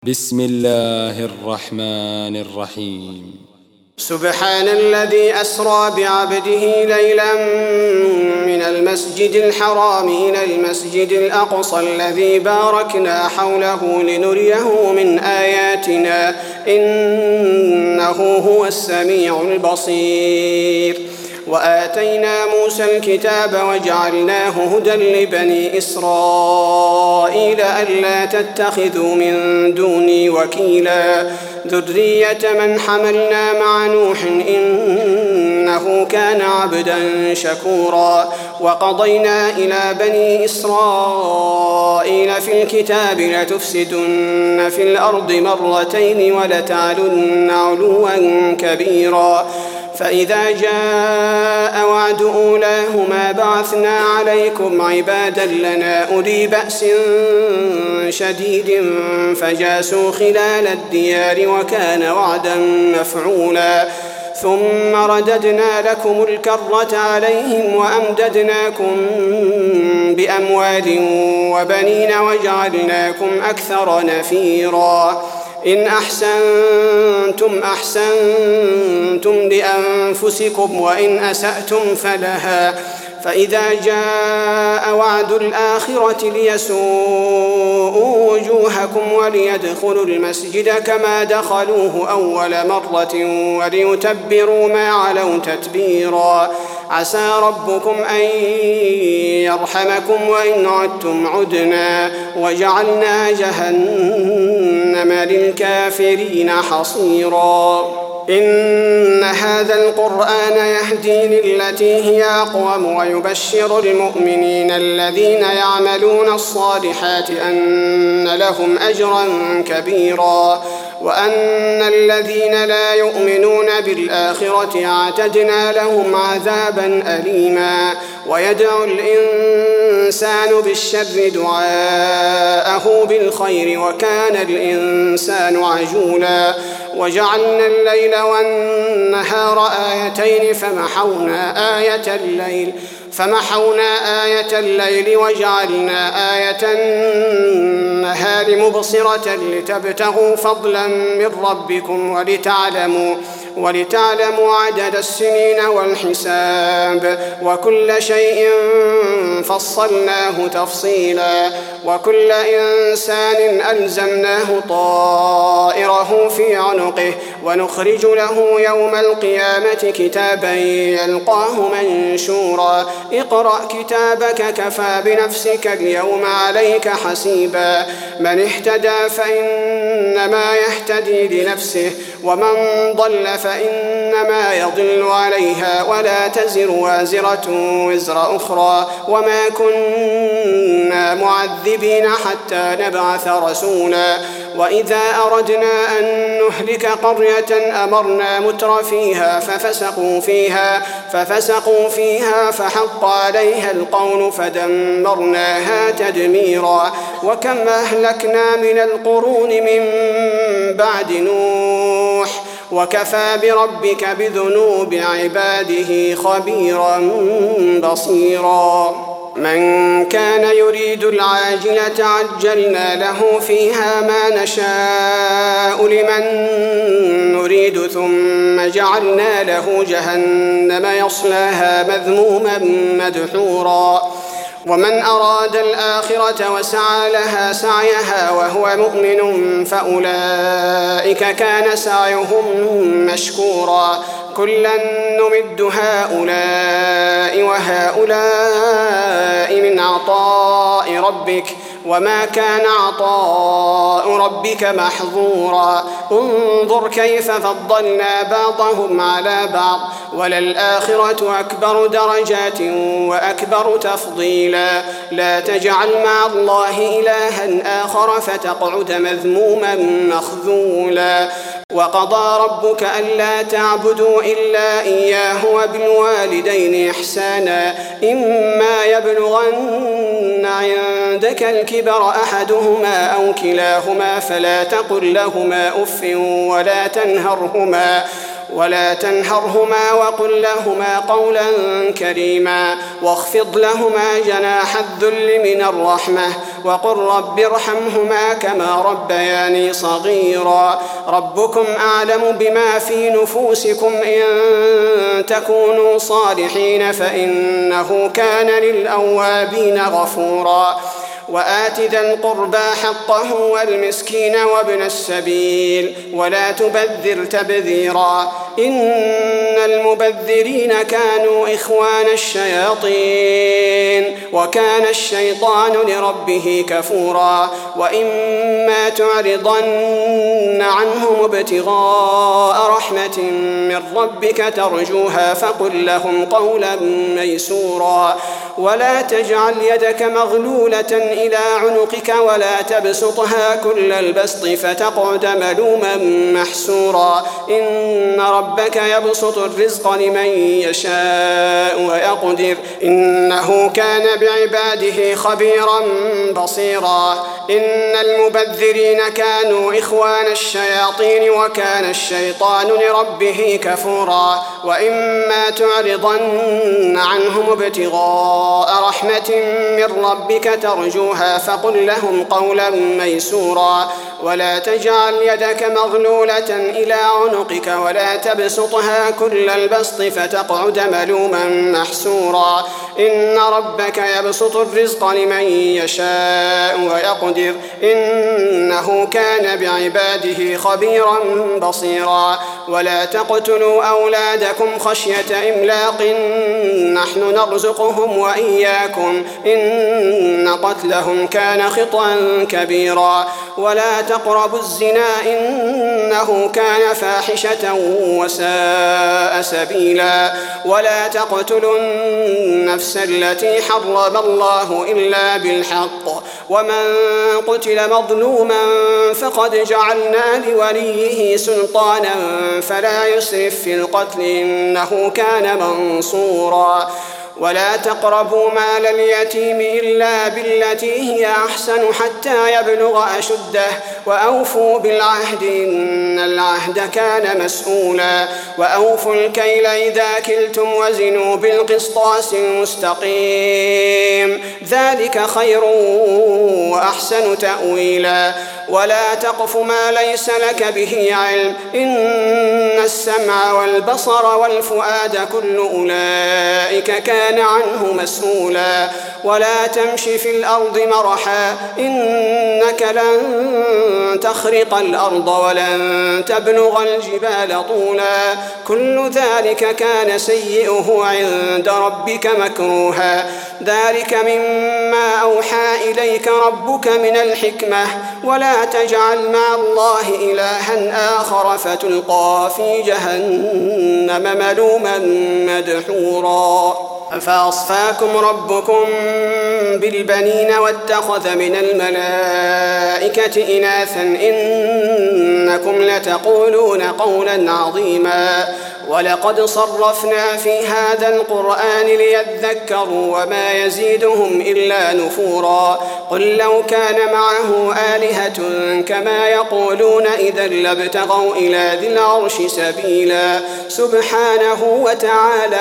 بسم الله الرحمن الرحيم. سبحان الذي أسرى بعبده ليلا من المسجد الحرام إلى المسجد الأقصى الذي باركنا حوله لنريه من آياتنا إنه هو السميع البصير. وآتينا موسى الكتاب وجعلناه هدى لبني إسرائيل ألا تتخذوا من دوني وكيلا ذرية من حملنا مع نوح إنه كان عبدا شكورا. وقضينا إلى بني إسرائيل في الكتاب لتفسدن في الأرض مرتين ولتعلن علوا كبيرا. فإذا جاء وعد أولاهما بعثنا عليكم عبادا لنا أولي بأس شديد فجاسوا خلال الديار وكان وعدا مفعولا. ثم رددنا لكم الكرة عليهم وأمددناكم بأموال وبنين وجعلناكم أكثر نفيرا. إن أحسنتم أحسنتم لأنفسكم وإن أسأتم فلها. فإذا جاء وعد الآخرة ليسوءوا وجوهكم وليدخلوا المسجد كما دخلوه أول مرة وليتبروا ما علوا تتبيرا. عسى ربكم أن يرحمكم وإن عدتم عدنا وجعلنا جهنم للكافرين حصيرا. إن هذا القرآن يهدي للتي هي أقوم ويبشر المؤمنين الذين يعملون الصالحات أن لهم أجرا كبيرا وأن الذين لا يؤمنون بالآخرة اعتدنا لهم عذابا أليما. ويدعو الإنسان بالشر دعاءه بالخير وكان الإنسان عجولا. وجعلنا الليل والنهار آيتين فمحونا آية الليل وجعلنا آية النهار مبصرة لتبتغوا فضلا من ربكم ولتعلموا عدد السنين والحساب وكل شيء فصلناه تفصيلا. وكل إنسان ألزمناه طائره في عنقه ونخرج له يوم القيامة كتابا يلقاه منشورا. اقرأ كتابك كفى بنفسك اليوم عليك حسيبا. من اهتدى فإنما يهتدي لنفسه ومن ضل فإنما يضل عليها ولا تزر وازرة وزر أخرى وما كنا معذبين حتى نبعث رسولا. وإذا أردنا أن نهلك قرية أمرنا متر فيها ففسقوا فيها فحق عليها القول فدمرناها تدميرا. وكم أهلكنا من القرون من بعد نوح وكفى بربك بذنوب عباده خبيرا بصيرا. من كان يريد العاجلة عجلنا له فيها ما نشاء لمن نريد ثم جعلنا له جهنم يصلاها مذموما مدحورا. ومن أراد الآخرة وسعى لها سعيها وهو مؤمن فأولئك كان سعيهم مشكورا. كلا نمد هؤلاء وهؤلاء من عطاء ربك وما كان عطاء ربك محظورا. انظر كيف فضلنا بعضهم على بعض وللآخرة أكبر درجات وأكبر تفضيلا. لا تجعل مع الله إلها آخر فتقعد مذموما مخذولا. وقضى ربك ألا تعبدوا إلا إياه وبالوالدين إحسانا. إما يبلغن عندك الكبر أحدهما أو كلاهما فلا تقل لهما أف ولا تنهرهما وقل لهما قولا كريما واخفض لهما جناح الذل من الرحمة وقل رب ارحمهما كما ربياني صغيرا ربكم أعلم بما في نفوسكم إن تكونوا صالحين فإنه كان للأوابين غفورا وآت ذا القربى حقه والمسكين وابن السبيل ولا تبذر تبذيرا إن المبذرين كانوا إخوان الشياطين وكان الشيطان لربه كفورا وإما تعرضن عنهم ابتغاء رحمة من ربك ترجوها فقل لهم قولا ميسورا ولا تجعل يدك مغلولة إلى عنقك ولا تبسطها كل البسط فتقعد ملوما محسورا إن ربك يبسط الرزق لمن يشاء ويقدر إنه كان بعباده خبيرا بصيرا إن المبذرين كانوا إخوان الشياطين وكان الشيطان لربه كفورا وإما تعرضن عنهم ابتغاء رحمة من ربك ترجوها فقل لهم قولا ميسورا ولا تجعل يدك مغلولة إلى عنقك ولا تبسطها كل البسط فتقعد ملوما محسورا إن ربك يبسط الرزق لمن يشاء ويقدر إنه كان بعباده خبيرا بصيرا ولا تقتلوا أولادكم خشية إملاق نحن نرزقهم وإياكم إن قتلهم كان خطأ كبيرا ولا تقربوا الزنا إنه كان فاحشة وساء سبيلا ولا تقتلوا النفس التي حرم الله إلا بالحق ومن قتل مظلوما فقد جعلنا لوليه سلطانا فلا يسرف في القتل إنه كان منصورا ولا تقربوا مال اليتيم إلا بالتي هي أحسن حتى يبلغ أشده وأوفوا بالعهد إن العهد كان مسؤولا وأوفوا الكيل إذا كلتم وزنوا بالقسطاس المستقيم ذلك خير وأحسن تأويلا ولا تقف ما ليس لك به علم إن السمع والبصر والفؤاد كل أولئك كان عنه مسؤولا ولا تمش في الأرض مرحا إنك لن تخرق الأرض ولن تبلغ الجبال طولا كل ذلك كان سيئه عند ربك مكروها ذلك مما أوحى إليك ربك من الحكمة ولا تجعل مع الله إلها آخر فتلقى في جهنم ملوما مدحورا فأصفاكم ربكم بالبنين واتخذ من الملائكة إناثا إنكم لتقولون قولا عظيما ولقد صرفنا في هذا القرآن ليذكروا وما يزيدهم إلا نفورا قل لو كان معه آلهة كما يقولون إذا لابتغوا إلى ذي العرش سبيلا سبحانه وتعالى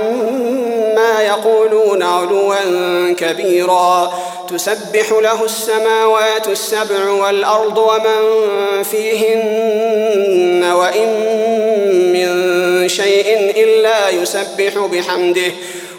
عما يقولون علوا كبيرا تسبح له السماوات السبع والأرض ومن فيهن وإن من شيء إلا يسبح بحمده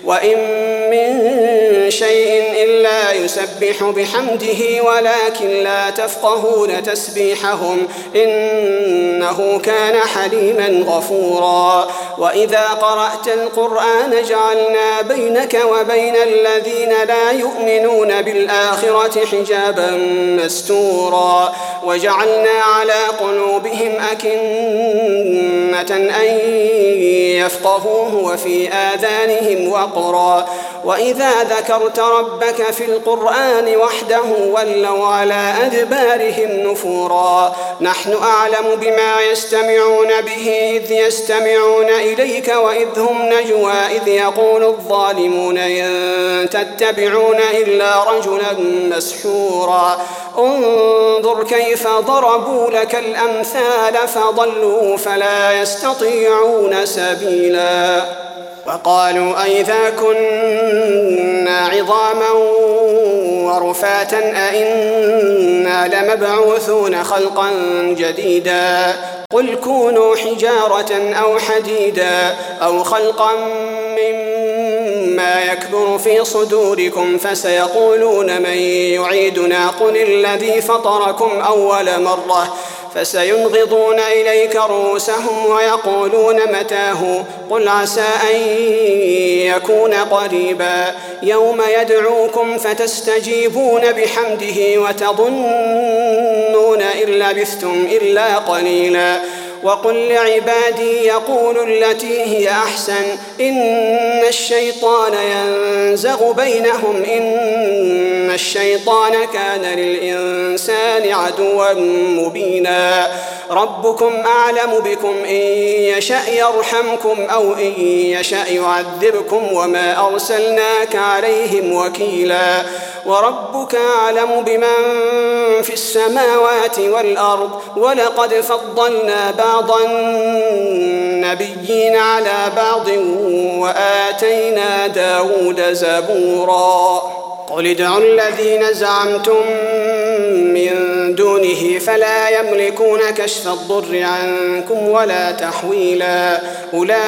ولكن لا تفقهون تسبيحهم إنه كان حليما غفورا وإذا قرأت القرآن جعلنا بينك وبين الذين لا يؤمنون بالآخرة حجابا مستورا وجعلنا على قلوبهم أكنة أن يفقهوه وفي آذانهم وقرا وإذا ذكرت ربك في القرآن وحده ولوا على أدبارهم نفورا نحن أعلم بما يستمعون به إذ يستمعون إليك وإذ هم نجوى إذ يقول الظالمون إن تتبعون إلا رجلا مسحورا انظر كيف ضربوا لك الأمثال فضلوا فلا يستطيعون سبيلا وقالوا أئذا كنا عظاما ورفاتا أئنا لمبعوثون خلقا جديدا قل كونوا حجارة أو حديدا أو خلقا مما يكبر في صدوركم فسيقولون من يعيدنا قل الذي فطركم أول مرة فسينغضون إليك رؤوسهم ويقولون متاه قل عسى أن يكون قريبا يوم يدعوكم فتستجيبون بحمده وتظنون إن لبثتم إلا قليلا وقل لعبادي يقولوا التي هي أحسن إن الشيطان ينزغ بينهم إن الشيطان كان للإنسان عدوا مبينا ربكم أعلم بكم إن يشأ يرحمكم أو إن يشأ يعذبكم وما أرسلناك عليهم وكيلا وربك أعلم بمن في السماوات والأرض ولقد فضلنا بعض النبيين على بعض وآتينا داود زبورا قل ادعوا الذين زعمتم من دونه فلا يملكون كشف الضر عنكم ولا تحويلا أولئك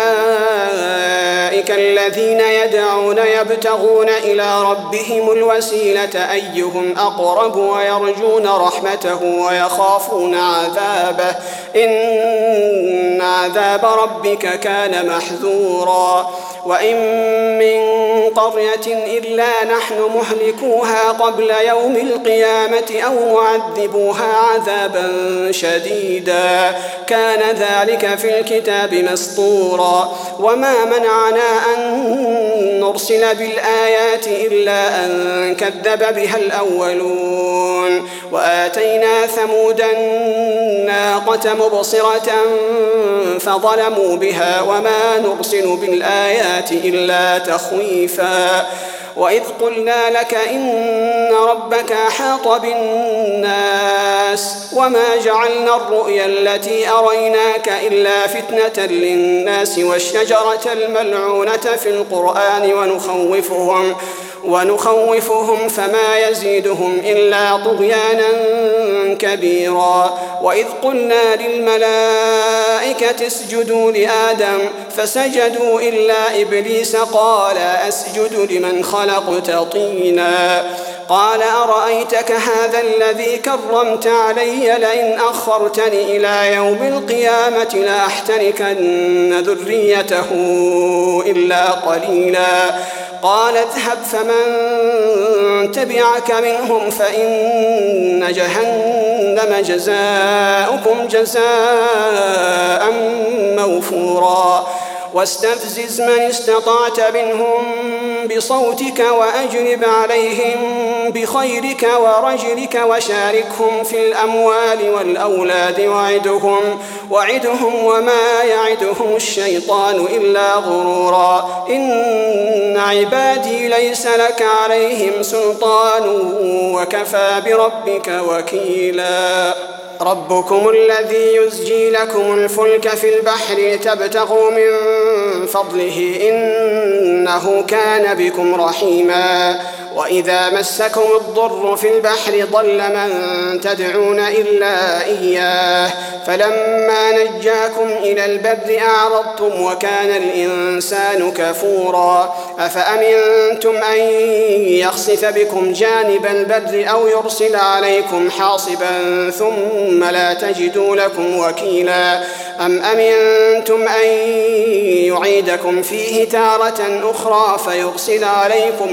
الذين يدعون يبتغون إلى ربهم الوسيلة أيهم أقرب ويرجون رحمته ويخافون عذابه إن عذاب ربك كان محذورا وإن من قرية إلا نحن مهلكوها قبل يوم القيامة أو معذبوها عذابا شديدا كان ذلك في الكتاب مسطورا وما منعنا أن نرسل بالآيات إلا أن كذب بها الأولون وآتينا ثمود الناقة مبصرة فظلموا بها وما نرسل بالآيات إلا تخويفا وإذ قلنا لك إن ربك أحاط بالناس وما جعلنا الرؤيا التي أريناك إلا فتنة للناس والشجرة الملعونة في القرآن ونخوفهم فما يزيدهم إلا طغيانا كبيرا وإذ قلنا للملائكة اسجدوا لآدم فسجدوا إلا إبليس قال أسجد لمن خلقت طينا قال أرأيتك هذا الذي كرمت علي لئن أخرتني إلى يوم القيامة لأحتركن ذريته إلا قليلا قال اذهب فمن تبعك منهم فإن جهنم جزاؤكم جزاء موفورا واستفزز من استطعت منهم بصوتك وأجلب عليهم بخيرك ورجلك وشاركهم في الأموال والأولاد وعدهم وما يعدهم الشيطان إلا غرورا إن عبادي ليس لك عليهم سلطان وكفى بربك وكيلا ربكم الذي يزجي لكم الفلك في البحر لتبتغوا من فضله إنه كان بكم رحيما وإذا مسكم الضر في البحر ضل من تدعون إلا إياه فلما نجاكم إلى البر أعرضتم وكان الإنسان كفورا أفأمنتم أن يخسف بكم جانب البر أو يرسل عليكم حاصبا ثم لا تجدوا لكم وكيلا أم أمنتم أن يعيدكم فيه تارة أخرى فيرسل عليكم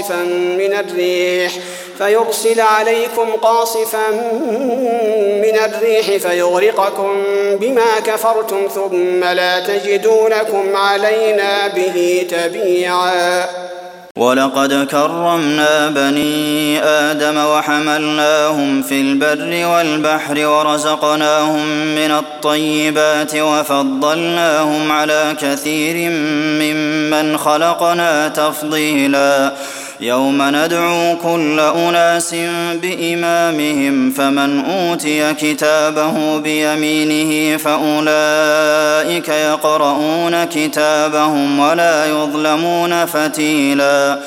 قاصفا من الريح فيغرقكم بما كفرتم ثم لا تجدوا لكم علينا به تبيعا ولقد كرمنا بني آدم وحملناهم في البر والبحر ورزقناهم من الطيبات وفضلناهم على كثير ممن خلقنا تفضيلا يوم ندعو كل أناس بإمامهم فمن أوتي كتابه بيمينه فأولئك يقرؤون كتابهم ولا يظلمون فتيلا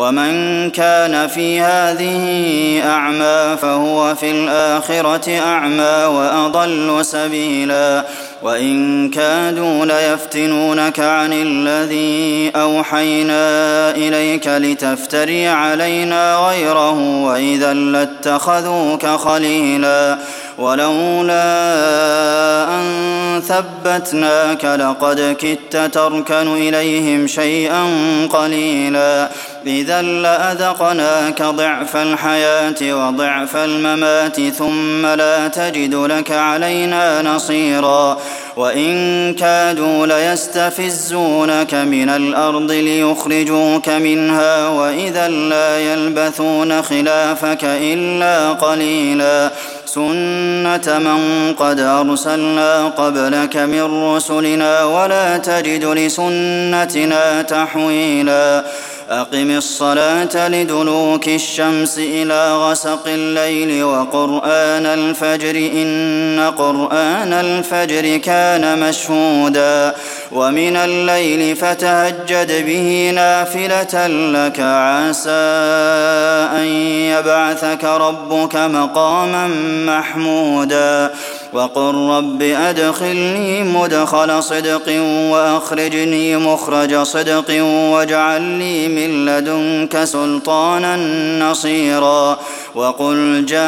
ومن كان في هذه أعمى فهو في الآخرة أعمى وأضل سبيلا وإن كادوا ليفتنونك عن الذي أوحينا إليك لتفتري علينا غيره وإذا لاتخذوك خليلا ولولا أن ثبتناك لقد كدت تركن إليهم شيئا قليلا إذا لأذقناك ضعف الحياة وضعف الممات ثم لا تجد لك علينا نصيرا وإن كادوا ليستفزونك من الأرض ليخرجوك منها وإذا لا يلبثون خلافك إلا قليلا سنة من قد أرسلنا قبلك من رسلنا ولا تجد لسنتنا تحويلا أقم الصلاة لدلوك الشمس إلى غسق الليل وقرآن الفجر إن قرآن الفجر كان مشهودا ومن الليل فتهجد به نافلة لك عسى أن يبعثك ربك مقاما محمودا وقل رب أدخلني مدخل صدق وأخرجني مخرج صدق واجعل لي من لدنك سلطانا نصيرا وقل جاء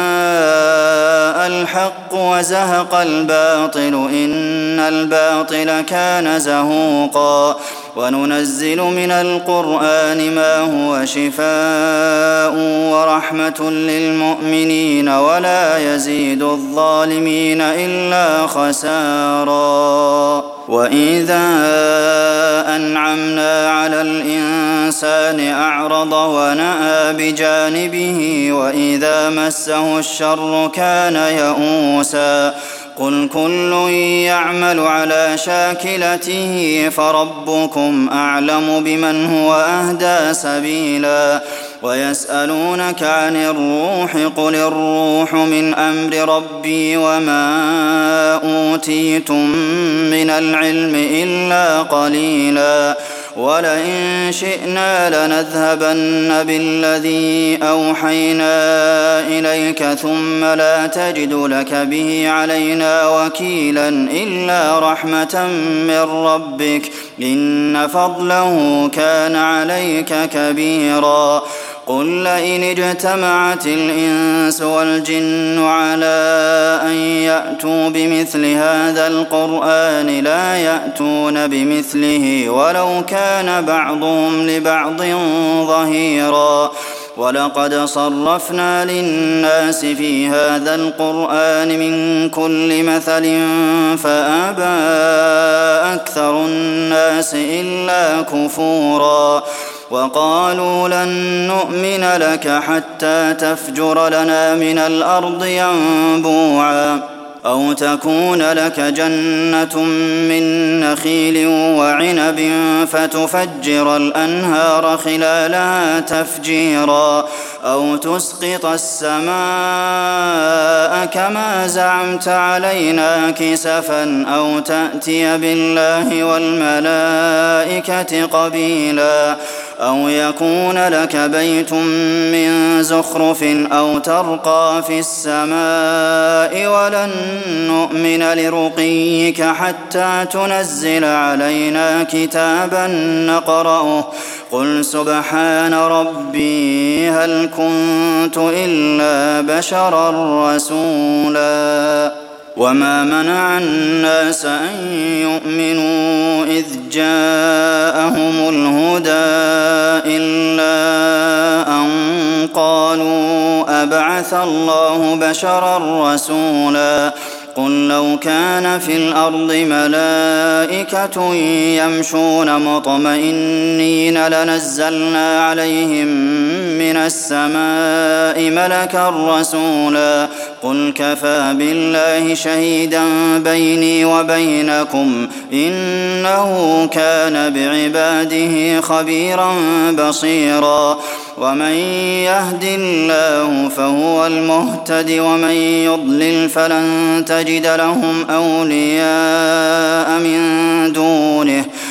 الحق وزهق الباطل إن الباطل كان زهوقا وننزل من القرآن ما هو شفاء ورحمة للمؤمنين ولا يزيد الظالمين إلا خسارا وإذا أنعمنا على الإنسان أعرض ونأى بجانبه وإذا مسه الشر كان يئوسا قل كل يعمل على شاكلته فربكم أعلم بمن هو أهدى سبيلا ويسألونك عن الروح قل الروح من أمر ربي وما أوتيتم من العلم إلا قليلا ولئن شئنا لنذهبن بالذي أوحينا إليك ثم لا تجد لك به علينا وكيلا إلا رحمة من ربك إن فضله كان عليك كبيرا قل لئن اجتمعت الإنس والجن على أن يأتوا بمثل هذا القرآن لا يأتون بمثله ولو كان بعضهم لبعض ظهيرا ولقد صرفنا للناس في هذا القرآن من كل مثل فأبى أكثر الناس إلا كفورا وقالوا لن نؤمن لك حتى تفجر لنا من الأرض ينبوعا أو تكون لك جنة من نخيل وعنب فتفجر الأنهار خلالها تفجيرا أو تسقط السماء كما زعمت علينا كسفا أو تأتي بالله والملائكة قبيلا أو يكون لك بيت من زخرف أو ترقى في السماء ولن نؤمن لرقيك حتى تنزل علينا كتابا نقرأه قل سبحان ربي هل كنت إلا بشرا رسولا وما منع الناس أن يؤمنوا إذ جاءهم الهدى إلا أن قالوا أبعث الله بشرا رسولا قل لو كان في الأرض ملائكة يمشون مطمئنين لنزلنا عليهم من السماء ملكا رسولا قل كفى بالله شهيدا بيني وبينكم إنه كان بعباده خبيرا بصيرا ومن يهد الله فهو المهتد ومن يضلل فلن تجد لهم أولياء من دونه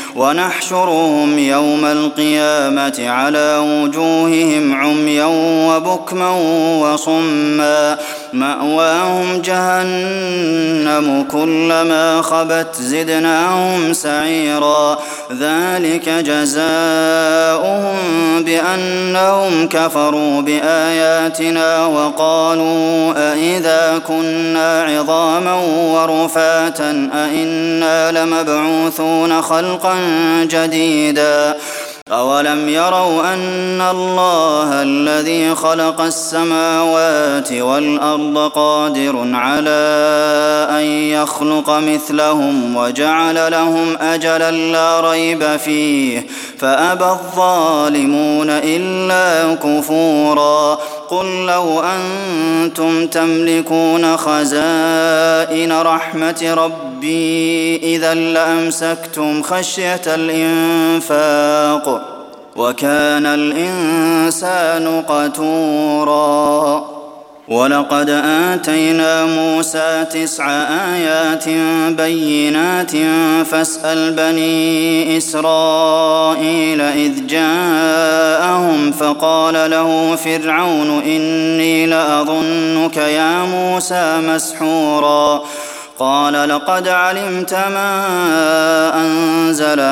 ونحشرهم يوم القيامة على وجوههم عميا وبكما وصما مأواهم جهنم كلما خبت زدناهم سعيرا ذلك جزاؤهم بأنهم كفروا بآياتنا وقالوا أئذا كنا عظاما ورفاتا أئنا لمبعوثون خلقا جديدا أولم يروا أن الله الذي خلق السماوات والأرض قادر على أن يخلق مثلهم وجعل لهم أجلا لا ريب فيه فأبى الظالمون إلا كفورا قل لو أنتم تملكون خزائن رحمة ربي إذا لأمسكتم خشية الإنفاق وكان الإنسان قتورا ولقد آتينا موسى 9 آيات بينات فاسأل بني إسرائيل إذ جاءهم فقال له فرعون إني لأظنك يا موسى مسحورا قال لقد علمت ما أنزل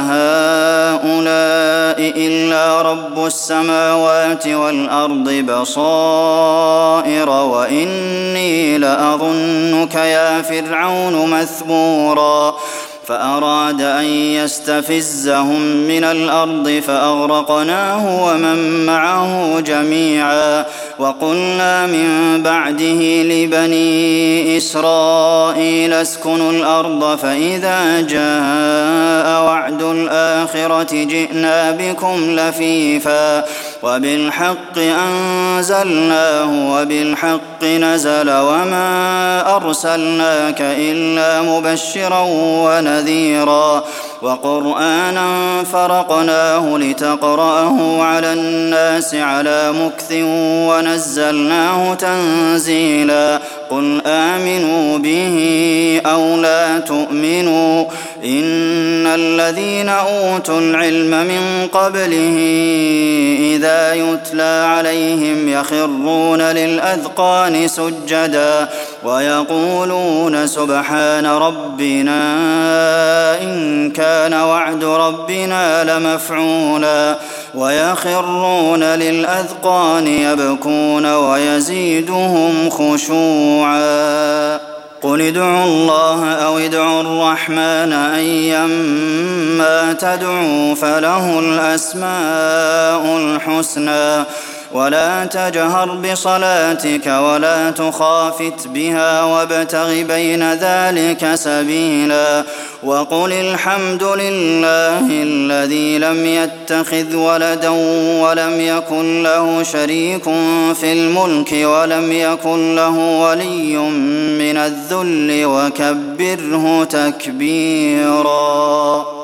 هؤلاء إلا رب السماوات والأرض بصائر وإني لأظنك يا فرعون مثبورا فأراد أن يستفزهم من الأرض فأغرقناه ومن معه جميعا وقلنا من بعده لبني إسرائيل اسكنوا الأرض فإذا جاء وعد الآخرة جئنا بكم لفيفا وبالحق أنزلناه وبالحق نزل وما أرسلناك إلا مبشرا ونذيرا وقرآنا فرقناه لتقرأه على الناس على مكث ونزلناه تنزيلا قل آمنوا به أو لا تؤمنوا إن الذين أوتوا العلم من قبله إذا يتلى عليهم يخرون للأذقان سجدا ويقولون سبحان ربنا إن كان وعد ربنا لمفعولا ويخرون للأذقان يبكون ويزيدهم خشوعا قل ادعوا الله أو ادعوا الرحمن أيما تدعوا فله الأسماء الحسنى ولا تجهر بصلاتك ولا تخافت بها وابتغ بين ذلك سبيلا وقل الحمد لله الذي لم يتخذ ولدا ولم يكن له شريك في الملك ولم يكن له ولي من الذل وكبره تكبيرا